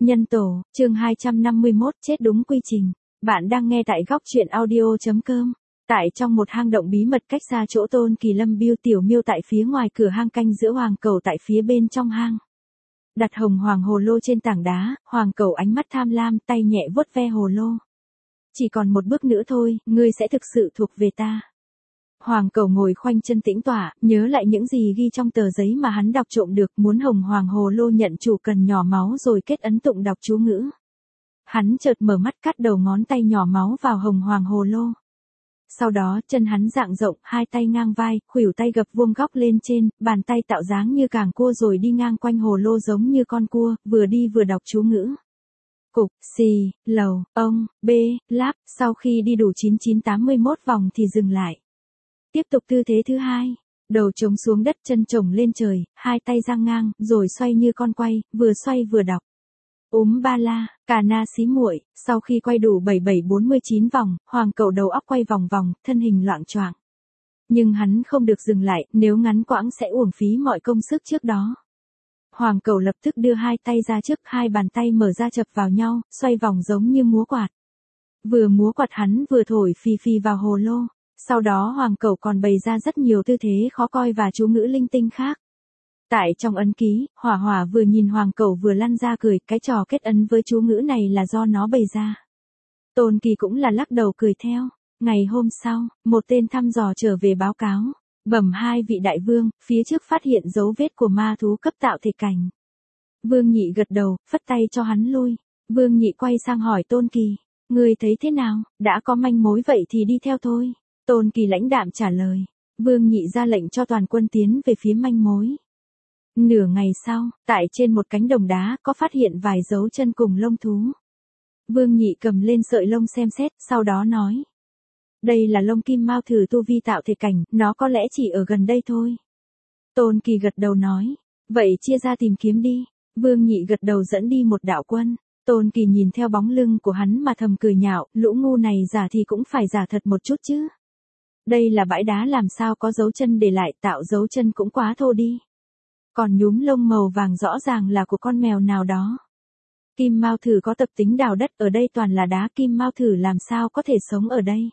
Nhân tổ, chương 251 chết đúng quy trình. Bạn đang nghe tại góc truyện audio.com. Tại trong một hang động bí mật cách xa chỗ Tôn Kỳ Lâm biêu tiểu miêu tại phía ngoài cửa hang canh giữa hoàng cầu tại phía bên trong hang. Đặt hồng hoàng hồ lô trên tảng đá, hoàng cầu ánh mắt tham lam tay nhẹ vuốt ve hồ lô. Chỉ còn một bước nữa thôi, ngươi sẽ thực sự thuộc về ta. Hoàng cầu ngồi khoanh chân tĩnh tọa, nhớ lại những gì ghi trong tờ giấy mà hắn đọc trộm được, muốn hồng hoàng hồ lô nhận chủ cần nhỏ máu rồi kết ấn tụng đọc chú ngữ. Hắn chợt mở mắt cắt đầu ngón tay nhỏ máu vào hồng hoàng hồ lô. Sau đó chân hắn rạng rộng, hai tay ngang vai, khuỷu tay gập vuông góc lên trên, bàn tay tạo dáng như càng cua rồi đi ngang quanh hồ lô giống như con cua, vừa đi vừa đọc chú ngữ. Cục, xì, lầu, ông, bê, láp, sau khi đi đủ 9981 vòng thì dừng lại. Tiếp tục tư thế thứ hai, đầu chống xuống đất chân chồng lên trời, hai tay dang ngang, rồi xoay như con quay, vừa xoay vừa đọc. Ba la, cà na xí muội, sau khi quay đủ 7749 vòng, hoàng cầu đầu óc quay vòng vòng, thân hình loạng choạng. Nhưng hắn không được dừng lại, nếu ngắn quãng sẽ uổng phí mọi công sức trước đó. Hoàng cầu lập tức đưa hai tay ra trước, hai bàn tay mở ra chập vào nhau, xoay vòng giống như múa quạt. Vừa múa quạt hắn vừa thổi phì phì vào hồ lô. Sau đó hoàng cầu còn bày ra rất nhiều tư thế khó coi và chú ngữ linh tinh khác. Tại trong ấn ký, Hỏa Hỏa vừa nhìn hoàng cầu vừa lăn ra cười, cái trò kết ấn với chú ngữ này là do nó bày ra. Tôn Kỳ cũng là lắc đầu cười theo. Ngày hôm sau, một tên thăm dò trở về báo cáo. Bẩm hai vị đại vương, phía trước phát hiện dấu vết của ma thú cấp tạo thể cảnh. Vương Nhị gật đầu, phất tay cho hắn lui. Vương Nhị quay sang hỏi Tôn Kỳ. Ngươi thấy thế nào, đã có manh mối vậy thì đi theo thôi. Tôn Kỳ lãnh đạm trả lời. Vương Nhị ra lệnh cho toàn quân tiến về phía manh mối. Nửa ngày sau, tại trên một cánh đồng đá có phát hiện vài dấu chân cùng lông thú. Vương Nhị cầm lên sợi lông xem xét, sau đó nói. Đây là lông kim mao thử tu vi tạo thể cảnh, nó có lẽ chỉ ở gần đây thôi. Tôn Kỳ gật đầu nói. Vậy chia ra tìm kiếm đi. Vương Nhị gật đầu dẫn đi một đạo quân. Tôn Kỳ nhìn theo bóng lưng của hắn mà thầm cười nhạo, lũ ngu này giả thì cũng phải giả thật một chút chứ. Đây là bãi đá làm sao có dấu chân để lại, tạo dấu chân cũng quá thô đi. Còn nhúm lông màu vàng rõ ràng là của con mèo nào đó. Kim mao thử có tập tính đào đất, ở đây toàn là đá, kim mao thử làm sao có thể sống ở đây.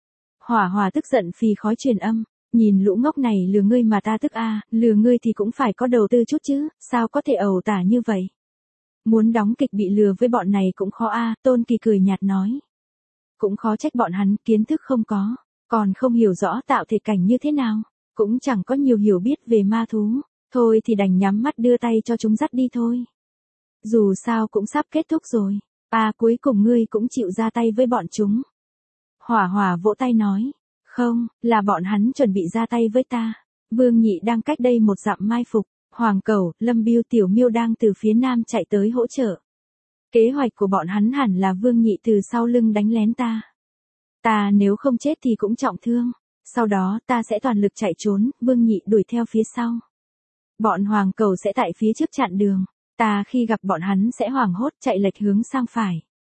Hỏa Hỏa tức giận phì khói truyền âm, nhìn lũ ngốc này lừa ngươi mà ta tức a, lừa ngươi thì cũng phải có đầu tư chút chứ, sao có thể ẩu tả như vậy. Muốn đóng kịch bị lừa với bọn này cũng khó a, Tôn Kỳ cười nhạt nói. Cũng khó trách bọn hắn, kiến thức không có, còn không hiểu rõ tạo thể cảnh như thế nào, cũng chẳng có nhiều hiểu biết về ma thú, thôi thì đành nhắm mắt đưa tay cho chúng dắt đi thôi. Dù sao cũng sắp kết thúc rồi, cuối cùng ngươi cũng chịu ra tay với bọn chúng. Hỏa Hỏa vỗ tay nói, không, là bọn hắn chuẩn bị ra tay với ta. Vương Nhị đang cách đây một dặm mai phục, hoàng cầu, Lâm biêu tiểu miêu đang từ phía nam chạy tới hỗ trợ. Kế hoạch của bọn hắn hẳn là Vương Nhị từ sau lưng đánh lén ta. Ta nếu không chết thì cũng trọng thương, sau đó ta sẽ toàn lực chạy trốn, Vương Nhị đuổi theo phía sau. Bọn hoàng cầu sẽ tại phía trước chặn đường, ta khi gặp bọn hắn sẽ hoảng hốt chạy lệch hướng sang phải.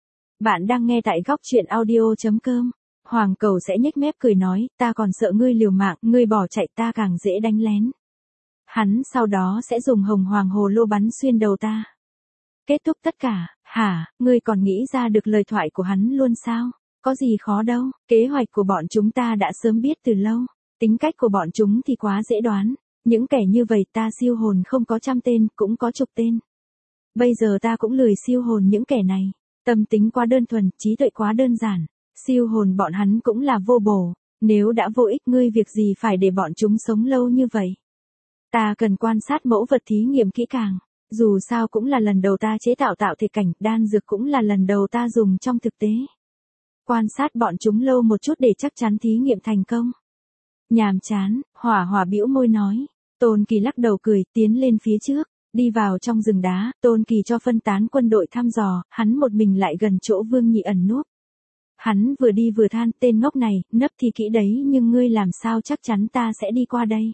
Bạn đang nghe tại góc truyện audio.com. Hoàng cầu sẽ nhếch mép cười nói, ta còn sợ ngươi liều mạng, ngươi bỏ chạy ta càng dễ đánh lén. Hắn sau đó sẽ dùng hồng hoàng hồ lô bắn xuyên đầu ta. Kết thúc tất cả, hả, ngươi còn nghĩ ra được lời thoại của hắn luôn sao? Có gì khó đâu, kế hoạch của bọn chúng ta đã sớm biết từ lâu. Tính cách của bọn chúng thì quá dễ đoán. Những kẻ như vậy ta siêu hồn không có 100 tên, cũng có chục tên. Bây giờ ta cũng lười siêu hồn những kẻ này. Tâm tính quá đơn thuần, trí tuệ quá đơn giản. Siêu hồn bọn hắn cũng là vô bổ. Nếu đã vô ích ngươi việc gì phải để bọn chúng sống lâu như vậy. Ta cần quan sát mẫu vật thí nghiệm kỹ càng. Dù sao cũng là lần đầu ta chế tạo thể cảnh, đan dược cũng là lần đầu ta dùng trong thực tế. Quan sát bọn chúng lâu một chút để chắc chắn thí nghiệm thành công. Nhàm chán, Hỏa Hỏa bĩu môi nói. Tôn Kỳ lắc đầu cười, tiến lên phía trước, đi vào trong rừng đá, Tôn Kỳ cho phân tán quân đội thăm dò, hắn một mình lại gần chỗ Vương Nhị ẩn núp. Hắn vừa đi vừa than, tên ngốc này, nấp thì kỹ đấy nhưng ngươi làm sao chắc chắn ta sẽ đi qua đây.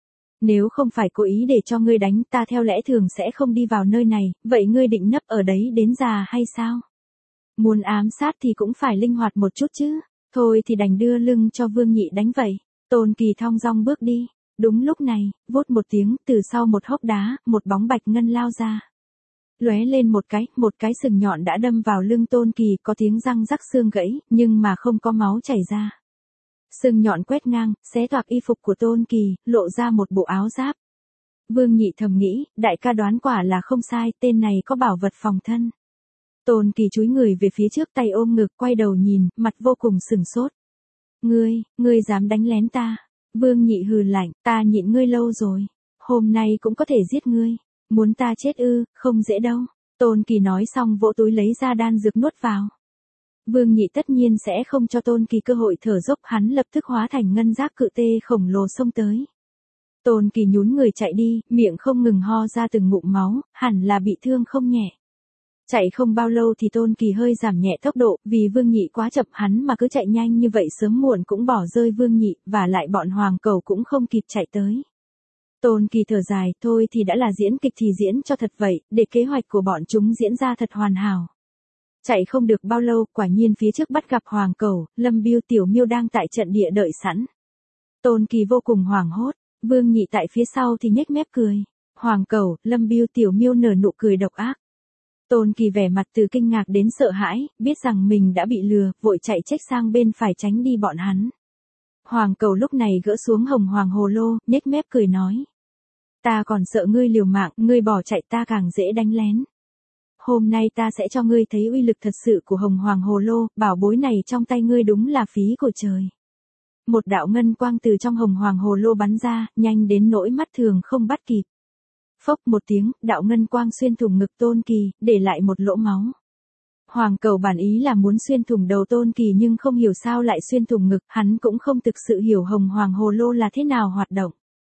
Nếu không phải cố ý để cho ngươi đánh ta theo lẽ thường sẽ không đi vào nơi này, vậy ngươi định nấp ở đấy đến già hay sao? Muốn ám sát thì cũng phải linh hoạt một chút chứ, thôi thì đành đưa lưng cho Vương Nhị đánh vậy. Tôn Kỳ thong dong bước đi. Đúng lúc này, vút một tiếng, từ sau một hốc đá, một bóng bạch ngân lao ra. Lóe lên một cái sừng nhọn đã đâm vào lưng Tôn Kỳ, có tiếng răng rắc xương gãy, nhưng mà không có máu chảy ra. Sừng nhọn quét ngang, xé toạc y phục của Tôn Kỳ, lộ ra một bộ áo giáp. Vương Nhị thầm nghĩ, đại ca đoán quả là không sai, tên này có bảo vật phòng thân. Tôn Kỳ chúi người về phía trước, tay ôm ngực, quay đầu nhìn, mặt vô cùng sừng sốt. Ngươi dám đánh lén ta? Vương Nhị hừ lạnh, ta nhịn ngươi lâu rồi. Hôm nay cũng có thể giết ngươi. Muốn ta chết ư, không dễ đâu. Tôn Kỳ nói xong vỗ túi lấy ra đan dược nuốt vào. Vương Nhị tất nhiên sẽ không cho Tôn Kỳ cơ hội thở dốc, hắn lập tức hóa thành ngân giác cự tê khổng lồ xông tới. Tôn Kỳ nhún người chạy đi, miệng không ngừng ho ra từng ngụm máu, hẳn là bị thương không nhẹ. Chạy không bao lâu thì Tôn Kỳ hơi giảm nhẹ tốc độ, vì Vương Nhị quá chậm, hắn mà cứ chạy nhanh như vậy sớm muộn cũng bỏ rơi Vương Nhị, và lại bọn hoàng cẩu cũng không kịp chạy tới. Tôn Kỳ thở dài, thôi thì đã là diễn kịch thì diễn cho thật vậy, để kế hoạch của bọn chúng diễn ra thật hoàn hảo. Chạy không được bao lâu, quả nhiên phía trước bắt gặp hoàng cẩu, Lâm Biêu Tiểu Miêu đang tại trận địa đợi sẵn. Tôn Kỳ vô cùng hoảng hốt, Vương Nhị tại phía sau thì nhếch mép cười. Hoàng cẩu, Lâm Biêu Tiểu Miêu nở nụ cười độc ác. Tôn Kỳ vẻ mặt từ kinh ngạc đến sợ hãi, biết rằng mình đã bị lừa, vội chạy trách sang bên phải tránh đi bọn hắn. Hoàng cẩu lúc này gỡ xuống hồng hoàng hồ lô, nhếch mép cười nói. Ta còn sợ ngươi liều mạng, ngươi bỏ chạy ta càng dễ đánh lén. Hôm nay ta sẽ cho ngươi thấy uy lực thật sự của hồng hoàng hồ lô, bảo bối này trong tay ngươi đúng là phí của trời. Một đạo ngân quang từ trong hồng hoàng hồ lô bắn ra, nhanh đến nỗi mắt thường không bắt kịp. Phốc một tiếng, đạo ngân quang xuyên thủng ngực Tôn Kỳ, để lại một lỗ máu. Hoàng cẩu bản ý là muốn xuyên thủng đầu Tôn Kỳ nhưng không hiểu sao lại xuyên thủng ngực, hắn cũng không thực sự hiểu hồng hoàng hồ lô là thế nào hoạt động.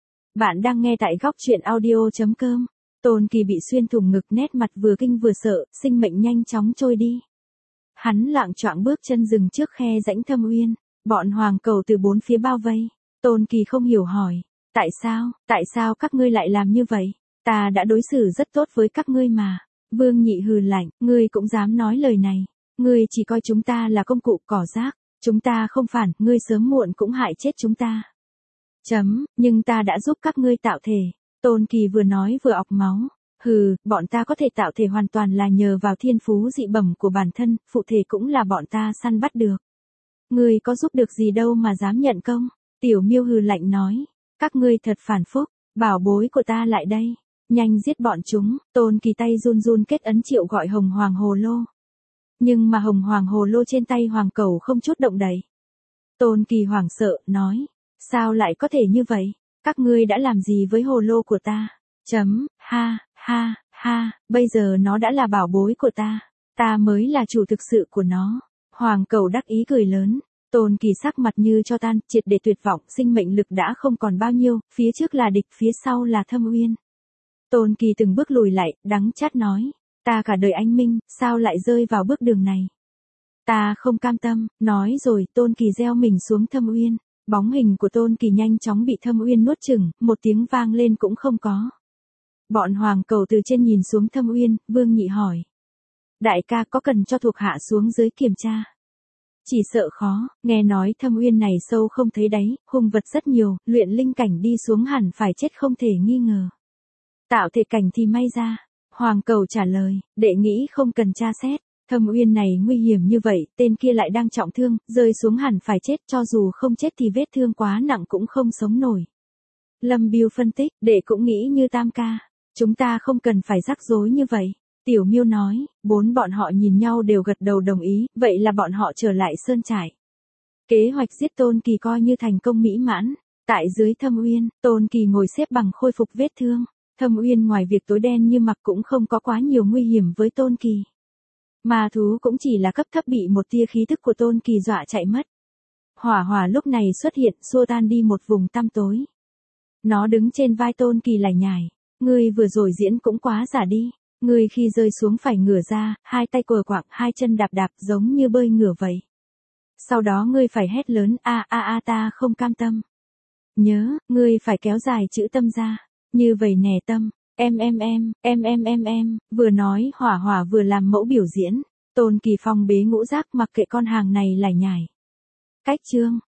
Bạn đang nghe tại góc truyện audio.com. Tôn Kỳ bị xuyên thủng ngực, nét mặt vừa kinh vừa sợ, sinh mệnh nhanh chóng trôi đi. Hắn loạng choạng bước chân dừng trước khe rãnh Thâm Uyên, bọn hoàng cẩu từ bốn phía bao vây. Tôn Kỳ không hiểu hỏi, tại sao các ngươi lại làm như vậy? Ta đã đối xử rất tốt với các ngươi mà. Vương Nhị hừ lạnh, ngươi cũng dám nói lời này. Ngươi chỉ coi chúng ta là công cụ cỏ rác. Chúng ta không phản, ngươi sớm muộn cũng hại chết chúng ta. Nhưng ta đã giúp các ngươi tạo thể. Tôn Kỳ vừa nói vừa ọc máu. Hừ, bọn ta có thể tạo thể hoàn toàn là nhờ vào thiên phú dị bẩm của bản thân, phụ thể cũng là bọn ta săn bắt được. Ngươi có giúp được gì đâu mà dám nhận công. Tiểu Miêu hừ lạnh nói, các ngươi thật phản phúc, bảo bối của ta lại đây. Nhanh giết bọn chúng. Tôn Kỳ tay run run kết ấn triệu gọi hồng hoàng hồ lô. Nhưng mà hồng hoàng hồ lô trên tay hoàng cẩu không chút động đậy. Tôn Kỳ hoảng sợ, nói, sao lại có thể như vậy? Các ngươi đã làm gì với hồ lô của ta? Ha, bây giờ nó đã là bảo bối của ta. Ta mới là chủ thực sự của nó. Hoàng cẩu đắc ý cười lớn. Tôn Kỳ sắc mặt như cho tan, triệt để tuyệt vọng, sinh mệnh lực đã không còn bao nhiêu, phía trước là địch, phía sau là Thâm Uyên. Tôn Kỳ từng bước lùi lại, đắng chát nói, ta cả đời anh minh, sao lại rơi vào bước đường này? Ta không cam tâm, nói rồi, Tôn Kỳ gieo mình xuống Thâm Uyên. Bóng hình của Tôn Kỳ nhanh chóng bị Thâm Uyên nuốt chửng, một tiếng vang lên cũng không có. Bọn hoàng cẩu từ trên nhìn xuống Thâm Uyên, Vương Nhị hỏi. Đại ca có cần cho thuộc hạ xuống dưới kiểm tra? Chỉ sợ khó, nghe nói Thâm Uyên này sâu không thấy đáy, hung vật rất nhiều, luyện linh cảnh đi xuống hẳn phải chết không thể nghi ngờ. Tạo thể cảnh thì may ra. Hoàng cẩu trả lời, đệ nghĩ không cần tra xét. Thâm Uyên này nguy hiểm như vậy, tên kia lại đang trọng thương, rơi xuống hẳn phải chết, cho dù không chết thì vết thương quá nặng cũng không sống nổi. Lâm Biêu phân tích, đệ cũng nghĩ như Tam ca. Chúng ta không cần phải rắc rối như vậy. Tiểu Miêu nói, bốn bọn họ nhìn nhau đều gật đầu đồng ý, vậy là bọn họ trở lại sơn trại. Kế hoạch giết Tôn Kỳ coi như thành công mỹ mãn. Tại dưới Thâm Uyên, Tôn Kỳ ngồi xếp bằng khôi phục vết thương. Thâm Uyên ngoài việc tối đen như mặc cũng không có quá nhiều nguy hiểm với Tôn Kỳ. Ma thú cũng chỉ là cấp thấp, bị một tia khí thức của Tôn Kỳ dọa chạy mất. Hỏa hỏa lúc này xuất hiện, xua tan đi một vùng tăm tối. Nó đứng trên vai Tôn Kỳ lải nhải. Ngươi vừa rồi diễn cũng quá giả đi. Ngươi khi rơi xuống phải ngửa ra, hai tay quờ quạng, hai chân đạp đạp giống như bơi ngửa vậy. Sau đó ngươi phải hét lớn ta không cam tâm. Nhớ, ngươi phải kéo dài chữ tâm ra. Như vậy nè tâm, em, vừa nói hỏa hỏa vừa làm mẫu biểu diễn. Tôn Kỳ phong bế ngũ giác mặc kệ con hàng này lải nhải. Cách chương.